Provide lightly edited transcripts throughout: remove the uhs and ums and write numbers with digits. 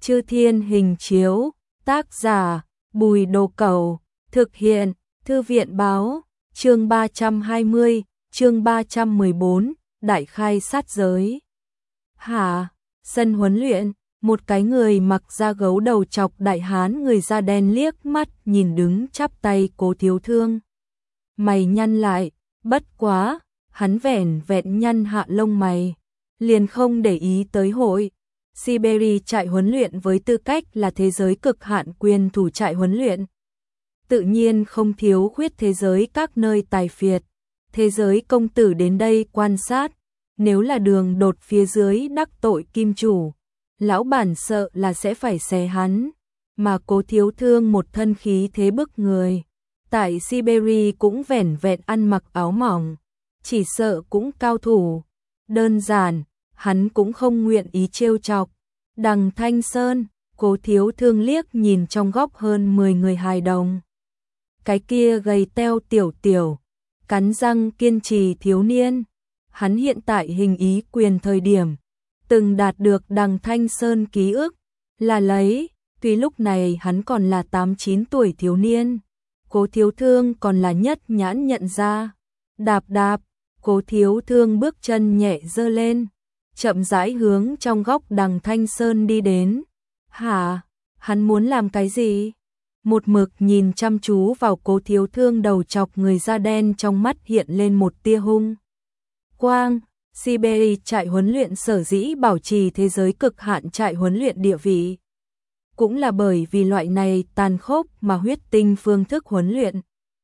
Chư Thiên Hình Chiếu, tác giả Bùi Đồ Cẩu, thực hiện Thư viện Báo, chương 320, chương 314, Đại khai sát giới. Hả? Sân huấn luyện, một cái người mặc da gấu đầu chọc đại hán người da đen liếc mắt nhìn đứng chắp tay Cố Thiếu Thương. Mày nhăn lại, bất quá, hắn vẻn vẹn nhăn hạ lông mày, liền không để ý tới hội Siberia trại huấn luyện với tư cách là thế giới cực hạn quyền thủ trại huấn luyện. Tự nhiên không thiếu khuyết thế giới các nơi tài phiệt, thế giới công tử đến đây quan sát, nếu là đường đột phía dưới đắc tội kim chủ, lão bản sợ là sẽ phải xé hắn, mà Cố Thiếu Thương một thân khí thế bức người, tại Siberia cũng vẻn vẹn ăn mặc áo mỏng, chỉ sợ cũng cao thủ, đơn giản, hắn cũng không nguyện ý trêu chọc. Đằng Thanh Sơn, Cố Thiếu Thương liếc nhìn trong góc hơn 10 người hài đồng. Cái kia gầy teo tiểu tiểu, cắn răng kiên trì thiếu niên, hắn hiện tại hình ý quyền thời điểm, từng đạt được Đằng Thanh Sơn ký ức, là lấy, tuy lúc này hắn còn là 8-9 tuổi thiếu niên, Cố Thiếu Thương còn là nhất nhãn nhận ra. Đạp đạp, Cố Thiếu Thương bước chân nhẹ giơ lên, chậm rãi hướng trong góc Đằng Thanh Sơn đi đến. Hả? Hắn muốn làm cái gì? Một mực nhìn chăm chú vào Cố Thiếu Thương đầu chọc người da đen, trong mắt hiện lên một tia hung quang. Siberia trại huấn luyện sở dĩ bảo trì thế giới cực hạn trại huấn luyện địa vị, cũng là bởi vì loại này tàn khốc mà huyết tinh phương thức huấn luyện.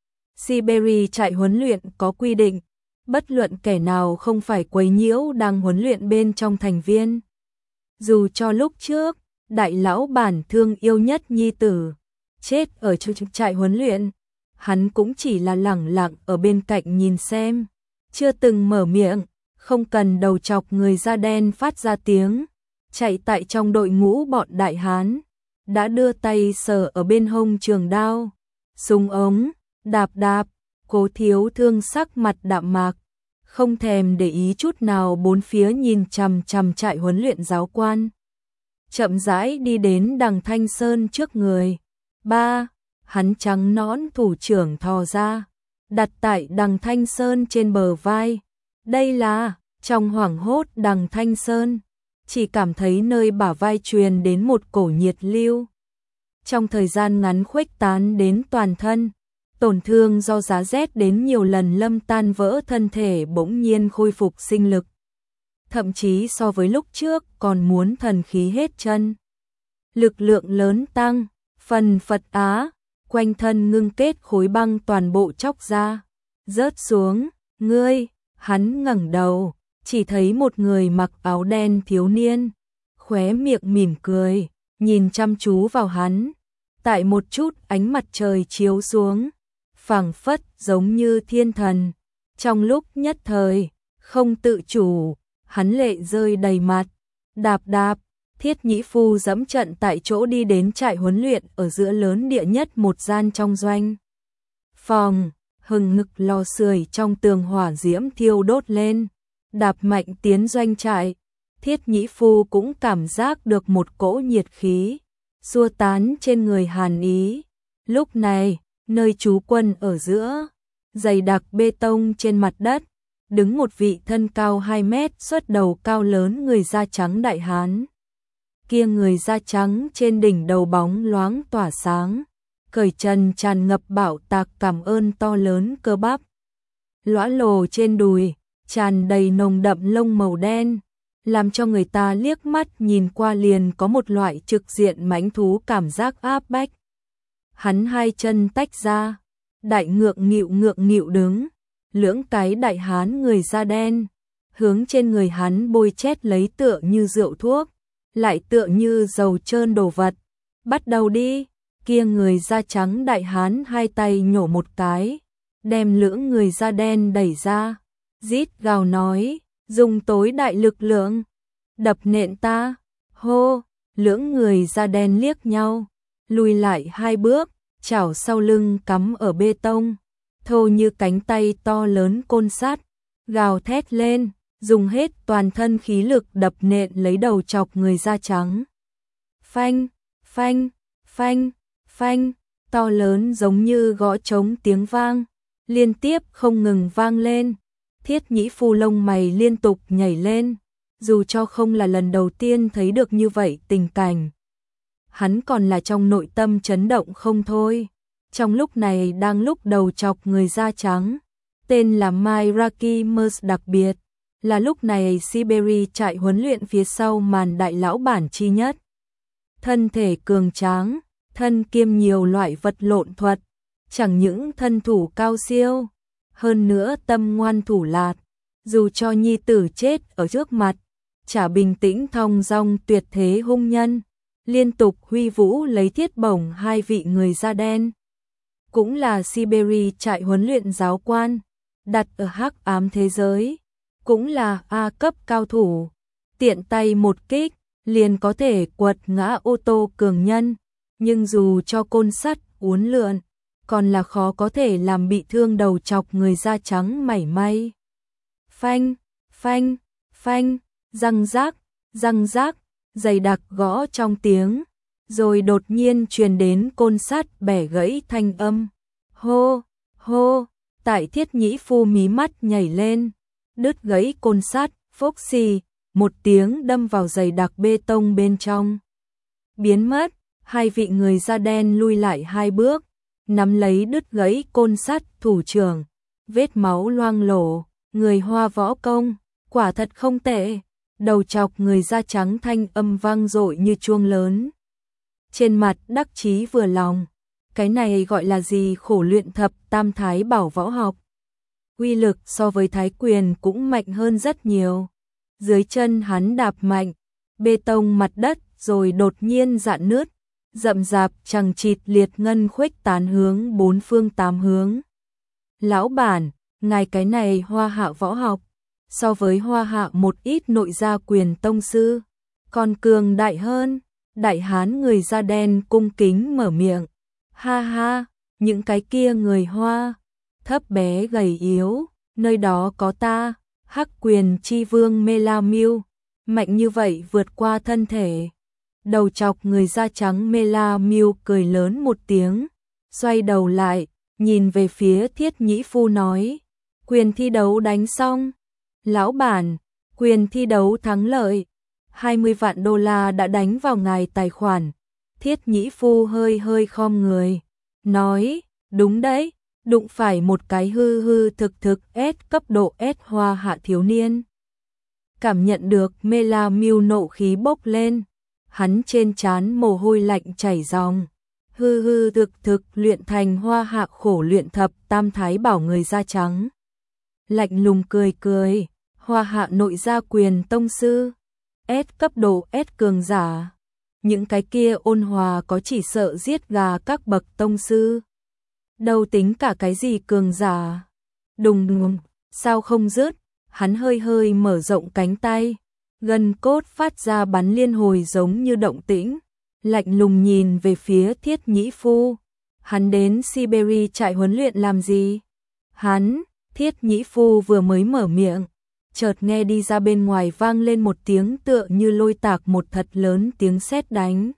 Siberia trại huấn luyện có quy định, bất luận kẻ nào không phải quấy nhiễu đang huấn luyện bên trong thành viên. Dù cho lúc trước, đại lão bản thương yêu nhất nhi tử chết ở trong trại huấn luyện, hắn cũng chỉ là lẳng lặng ở bên cạnh nhìn xem, chưa từng mở miệng, không cần đầu chọc người da đen phát ra tiếng. Chạy tại trong đội ngũ bọn đại hán, đã đưa tay sờ ở bên hông trường đao, súng ống, đạp đạp. Cố Thiếu Thương sắc mặt đạm mạc, không thèm để ý chút nào bốn phía nhìn chằm chằm trại huấn luyện giáo quan. Chậm rãi đi đến Đằng Thanh Sơn trước người. Ba, hắn trắng nõn thủ trưởng thò ra, đặt tại Đằng Thanh Sơn trên bờ vai. Đây là, trong hoảng hốt Đằng Thanh Sơn chỉ cảm thấy nơi bả vai truyền đến một cổ nhiệt lưu, trong thời gian ngắn khuếch tán đến toàn thân. Tổn thương do giá rét đến nhiều lần lâm tan vỡ thân thể bỗng nhiên khôi phục sinh lực. Thậm chí so với lúc trước còn muốn thần khí hết chân. Lực lượng lớn tăng, phần phật á, quanh thân ngưng kết khối băng toàn bộ chóc ra, rớt xuống. Ngươi, hắn ngẩng đầu, chỉ thấy một người mặc áo đen thiếu niên, khóe miệng mỉm cười, nhìn chăm chú vào hắn. Tại một chút ánh mặt trời chiếu xuống, phảng phất giống như thiên thần. Trong lúc nhất thời, không tự chủ, hắn lệ rơi đầy mặt. Đạp đạp, Thiết Nhĩ Phu dẫm trận tại chỗ đi đến trại huấn luyện ở giữa lớn địa nhất một gian trong doanh phòng, hừng ngực lò sưởi trong tường hỏa diễm thiêu đốt lên. Đạp mạnh tiến doanh trại, Thiết Nhĩ Phu cũng cảm giác được một cỗ nhiệt khí xua tán trên người hàn ý. Lúc này, nơi trú quân ở giữa, dày đặc bê tông trên mặt đất, đứng một vị thân cao 2 mét, xuất đầu cao lớn người da trắng đại hán. Kia người da trắng trên đỉnh đầu bóng loáng tỏa sáng, cởi trần tràn ngập bạo tạc cảm ơn to lớn cơ bắp. Lõa lồ trên đùi, tràn đầy nồng đậm lông màu đen, làm cho người ta liếc mắt nhìn qua liền có một loại trực diện mãnh thú cảm giác áp bách. Hắn hai chân tách ra, đại ngượng nghịu đứng, lưỡng cái đại hán người da đen, hướng trên người hắn bôi chét lấy tựa như rượu thuốc, lại tựa như dầu trơn đồ vật. Bắt đầu đi. Kia người da trắng đại hán hai tay nhổ một cái, đem lưỡng người da đen đẩy ra, rít gào nói, dùng tối đại lực lượng, đập nện ta. Hô, lưỡng người da đen liếc nhau, lùi lại 2 bước, chảo sau lưng cắm ở bê tông, thô như cánh tay to lớn côn sắt, gào thét lên, dùng hết toàn thân khí lực đập nện lấy đầu chọc người da trắng. Phanh, phanh, phanh, phanh, to lớn giống như gõ trống tiếng vang, liên tiếp không ngừng vang lên. Thiết Nhĩ Phu lông mày liên tục nhảy lên, dù cho không là lần đầu tiên thấy được như vậy tình cảnh. Hắn còn là trong nội tâm chấn động không thôi. Trong lúc này đang lúc đầu chọc người da trắng, tên là Myraki Mers đặc biệt, là lúc này Siberia trại huấn luyện phía sau màn đại lão bản chi nhất. Thân thể cường tráng, thân kiêm nhiều loại vật lộn thuật, chẳng những thân thủ cao siêu, hơn nữa tâm ngoan thủ lạt, dù cho nhi tử chết ở trước mặt, chả bình tĩnh thong dong tuyệt thế hung nhân, liên tục huy vũ lấy thiết bổng hai vị người da đen. Cũng là Siberia trại huấn luyện giáo quan, đặt ở hắc ám thế giới, cũng là A cấp cao thủ, tiện tay một kích, liền có thể quật ngã ô tô cường nhân, nhưng dù cho côn sắt uốn lượn, còn là khó có thể làm bị thương đầu chọc người da trắng mảy may. Phanh, phanh, phanh, răng rác, dày đặc gõ trong tiếng, rồi đột nhiên truyền đến côn sắt bẻ gãy thanh âm. Hô, hô, tại Thiết Nhĩ Phu mí mắt nhảy lên, đứt gãy côn sắt, phốc xì, một tiếng đâm vào dày đặc bê tông bên trong. Biến mất, hai vị người da đen lui lại hai bước, nắm lấy đứt gãy côn sắt thủ trưởng, vết máu loang lổ, người Hoa võ công, quả thật không tệ. Đầu chọc người da trắng thanh âm vang dội như chuông lớn. Trên mặt đắc chí vừa lòng, cái này gọi là gì khổ luyện thập tam thái bảo võ học. Uy lực so với thái quyền cũng mạnh hơn rất nhiều. Dưới chân hắn đạp mạnh, bê tông mặt đất rồi đột nhiên rạn nứt, rậm rạp chằng chịt liệt ngân khuếch tán hướng bốn phương tám hướng. Lão bản, ngài cái này Hoa hạ võ học, so với Hoa hạ một ít nội gia quyền tông sư, còn cường đại hơn. Đại hán người da đen cung kính mở miệng. Ha ha, những cái kia người Hoa, thấp bé gầy yếu, nơi đó có ta, Hắc Quyền chi vương Melamew, mạnh như vậy vượt qua thân thể. Đầu chọc người da trắng Melamew cười lớn một tiếng, xoay đầu lại, nhìn về phía Thiết Nhĩ Phu nói, quyền thi đấu đánh xong. Lão bản, quyền thi đấu thắng lợi, 20 vạn đô la đã đánh vào ngài tài khoản. Thiết Nhĩ Phu hơi khom người, nói, đúng đấy, đụng phải một cái hư thực S cấp độ S Hoa hạ thiếu niên. Cảm nhận được Melamew nộ khí bốc lên, hắn trên trán mồ hôi lạnh chảy ròng. Hư thực luyện thành Hoa hạ khổ luyện thập tam thái bảo người da trắng. Lạnh lùng cười, Hoa hạ nội gia quyền tông sư, S cấp độ S cường giả. Những cái kia ôn hòa có chỉ sợ giết gà các bậc tông sư. Đâu tính cả cái gì cường giả. Đùng, sao không dứt, hắn hơi mở rộng cánh tay, gân cốt phát ra bắn liên hồi giống như động tĩnh, lạnh lùng nhìn về phía Thiết Nhĩ Phu. Hắn đến Siberia trại huấn luyện làm gì? Thiết Nhĩ Phu vừa mới mở miệng, chợt nghe đi ra bên ngoài vang lên một tiếng tựa như lôi tạc một thật lớn tiếng sét đánh.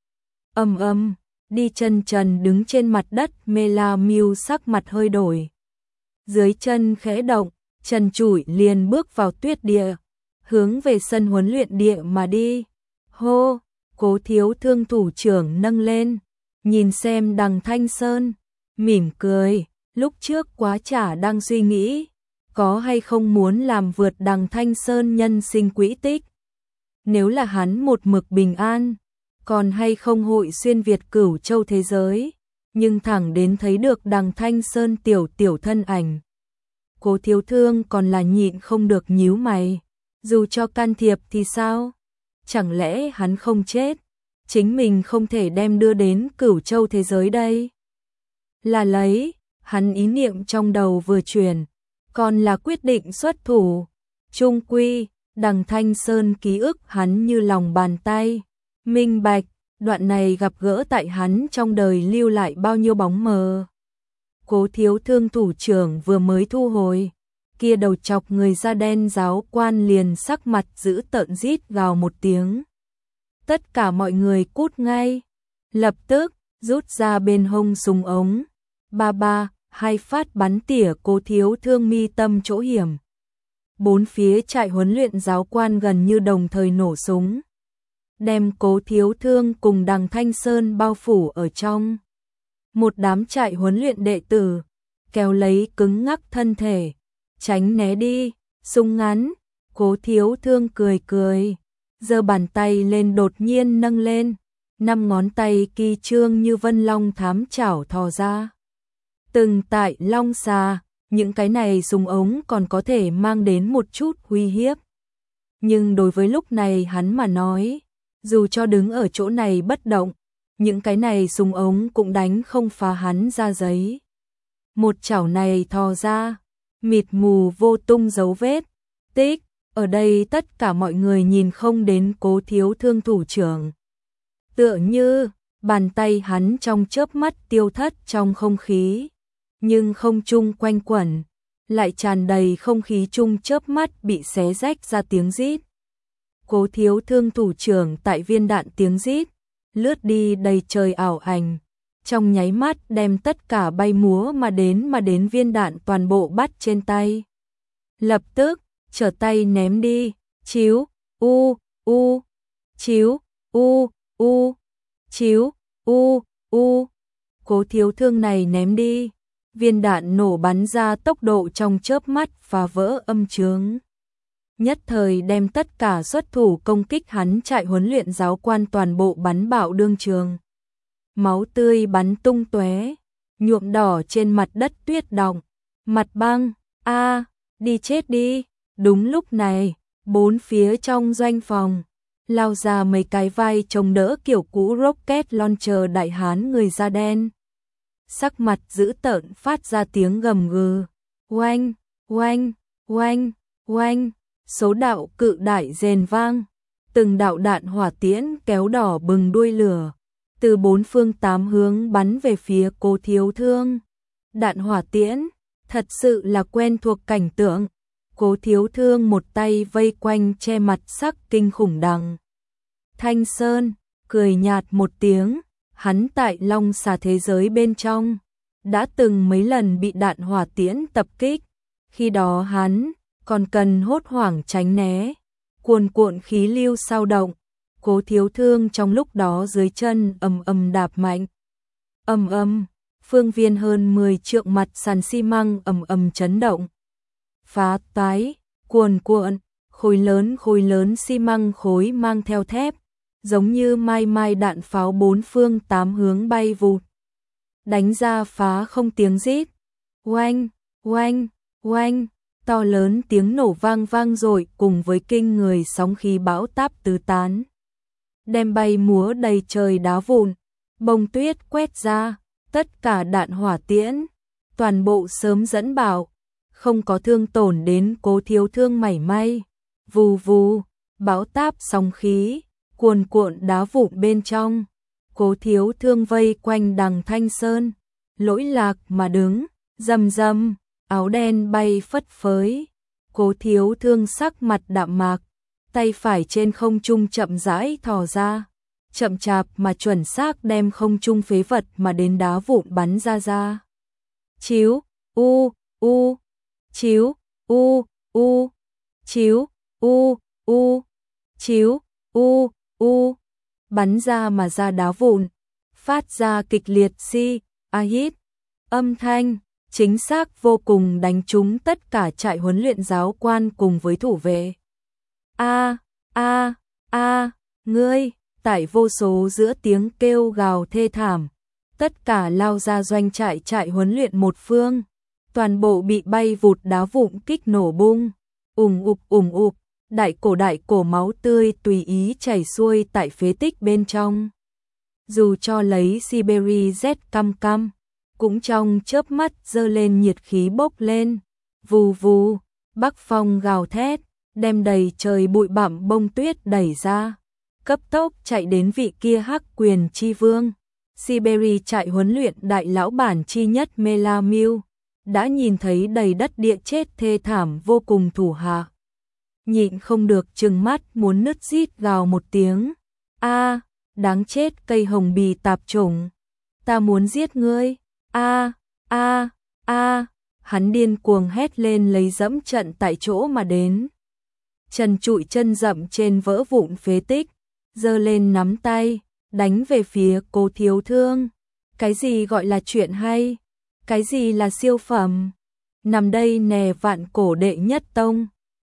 Ầm, đi chân trần đứng trên mặt đất, Melamew sắc mặt hơi đổi. Dưới chân khẽ động, trần trụi liền bước vào tuyết địa, hướng về sân huấn luyện địa mà đi. Hô, Cố Thiếu Thương thủ trưởng nâng lên, nhìn xem Đằng Thanh Sơn, mỉm cười, lúc trước quá chả đang suy nghĩ, có hay không muốn làm vượt Đằng Thanh Sơn nhân sinh quỹ tích. Nếu là hắn một mực bình an, còn hay không hội xuyên Việt cửu châu thế giới, nhưng thẳng đến thấy được Đằng Thanh Sơn tiểu thân ảnh. Cố Thiếu Thương còn là nhịn không được nhíu mày, dù cho can thiệp thì sao? Chẳng lẽ hắn không chết, chính mình không thể đem đưa đến cửu châu thế giới đây? Là lấy, hắn ý niệm trong đầu vừa chuyển, còn là quyết định xuất thủ. Trung quy, Đằng Thanh Sơn ký ức hắn như lòng bàn tay, minh bạch, đoạn này gặp gỡ tại hắn trong đời lưu lại bao nhiêu bóng mờ. Cố Thiếu Thương thủ trưởng vừa mới thu hồi, kia đầu chọc người da đen giáo quan liền sắc mặt giữ tợn rít gào một tiếng. tất cả mọi người cút ngay. Lập tức, rút ra bên hông súng ống. Ba, hai phát bắn tỉa Cố Thiếu Thương mi tâm chỗ hiểm. Bốn phía trại huấn luyện giáo quan gần như đồng thời nổ súng, đem Cố Thiếu Thương cùng Đằng Thanh Sơn bao phủ ở trong. Một đám trại huấn luyện đệ tử, kéo lấy cứng ngắc thân thể, tránh né đi, súng ngắn. Cố Thiếu Thương cười cười, giơ bàn tay lên đột nhiên nâng lên, 5 ngón tay kỳ trương như vân long thám chảo thò ra. Từng tại long xà, những cái này súng ống còn có thể mang đến một chút uy hiếp. Nhưng đối với lúc này hắn mà nói, dù cho đứng ở chỗ này bất động, những cái này súng ống cũng đánh không phá hắn ra giấy. Một chảo này thò ra, mịt mù vô tung dấu vết, tích, ở đây tất cả mọi người nhìn không đến Cố Thiếu Thương thủ trưởng. Tựa như, bàn tay hắn trong chớp mắt tiêu thất trong không khí, nhưng không trung quanh quẩn, lại tràn đầy không khí chung chớp mắt bị xé rách ra tiếng rít. Cố Thiếu Thương thủ trưởng tại viên đạn tiếng rít, lướt đi đầy trời ảo ảnh, trong nháy mắt đem tất cả bay múa mà đến viên đạn toàn bộ bắt trên tay. Lập tức, trở tay ném đi, chiếu, chiếu, chiếu, Cố Thiếu Thương này ném đi. Viên đạn nổ bắn ra tốc độ trong chớp mắt phá vỡ âm chướng. Nhất thời đem tất cả xuất thủ công kích hắn trại huấn luyện giáo quan toàn bộ bắn bạo đương trường. Máu tươi bắn tung tóe, nhuộm đỏ trên mặt đất tuyết động, mặt băng, đi chết đi. Đúng lúc này, bốn phía trong doanh phòng, lao ra mấy cái vai chống đỡ kiểu cũ rocket launcher đại hán người da đen. Sắc mặt dữ tợn phát ra tiếng gầm gừ, oanh, oanh, oanh, oanh, số đạo cự đại rền vang, từng đạo đạn hỏa tiễn kéo đỏ bừng đuôi lửa, từ bốn phương tám hướng bắn về phía Cố Thiếu Thương. Đạn hỏa tiễn, thật sự là quen thuộc cảnh tượng. Cố Thiếu Thương một tay vây quanh che mặt sắc kinh khủng Đằng Thanh Sơn, cười nhạt một tiếng. Hắn tại long xà thế giới bên trong, đã từng mấy lần bị đạn hỏa tiễn tập kích, khi đó hắn còn cần hốt hoảng tránh né, cuồn cuộn khí lưu sao động. Cố Thiếu Thương trong lúc đó dưới chân ầm đạp mạnh, phương viên hơn 10 trượng mặt sàn xi măng ầm chấn động, phá toái, cuồn cuộn, khối lớn xi măng khối mang theo thép, giống như mai đạn pháo bốn phương tám hướng bay vụt, đánh ra phá không tiếng rít, oanh, oanh, oanh, to lớn tiếng nổ vang dội cùng với kinh người sóng khí bão táp tứ tán, đem bay múa đầy trời đá vụn, bông tuyết quét ra, tất cả đạn hỏa tiễn, toàn bộ sớm dẫn bảo, không có thương tổn đến Cố Thiếu Thương mảy may. Vù vù, bão táp sóng khí, cuồn cuộn đá vụn bên trong. Cố Thiếu Thương vây quanh Đằng Thanh Sơn, lỗi lạc mà đứng, rầm, áo đen bay phất phới. Cố Thiếu Thương sắc mặt đạm mạc, tay phải trên không trung chậm rãi thò ra, chậm chạp mà chuẩn xác đem không trung phế vật mà đến đá vụn bắn ra. Chiếu, chiếu, chiếu, chiếu, bắn ra mà ra đá vụn, phát ra kịch liệt hít, âm thanh, chính xác vô cùng đánh trúng tất cả trại huấn luyện giáo quan cùng với thủ vệ. Ngươi, tại vô số giữa tiếng kêu gào thê thảm, tất cả lao ra doanh trại huấn luyện một phương, toàn bộ bị bay vụt đá vụn kích nổ bung, ùm ụp, đại cổ máu tươi tùy ý chảy xuôi tại phế tích bên trong. Dù cho lấy Siberia Z căm, cũng trong chớp mắt dơ lên nhiệt khí bốc lên, vù vù, bắc phong gào thét, đem đầy trời bụi bặm bông tuyết đẩy ra, cấp tốc chạy đến vị kia Hắc Quyền chi vương, Siberia trại huấn luyện đại lão bản chi nhất Melamil, đã nhìn thấy đầy đất địa chết thê thảm vô cùng thủ hạ. Nhịn không được trừng mắt muốn nứt rít gào một tiếng, A, đáng chết cây hồng bì tạp chủng. Ta muốn giết ngươi. A, a, a, hắn điên cuồng hét lên lấy dẫm trận tại chỗ mà đến. Trần Trụi chân dậm trên vỡ vụn phế tích, giơ lên nắm tay, đánh về phía Cố Thiếu Thương. Cái gì gọi là chuyện hay? Cái gì là siêu phẩm? Nằm đây nè vạn cổ đệ nhất tông,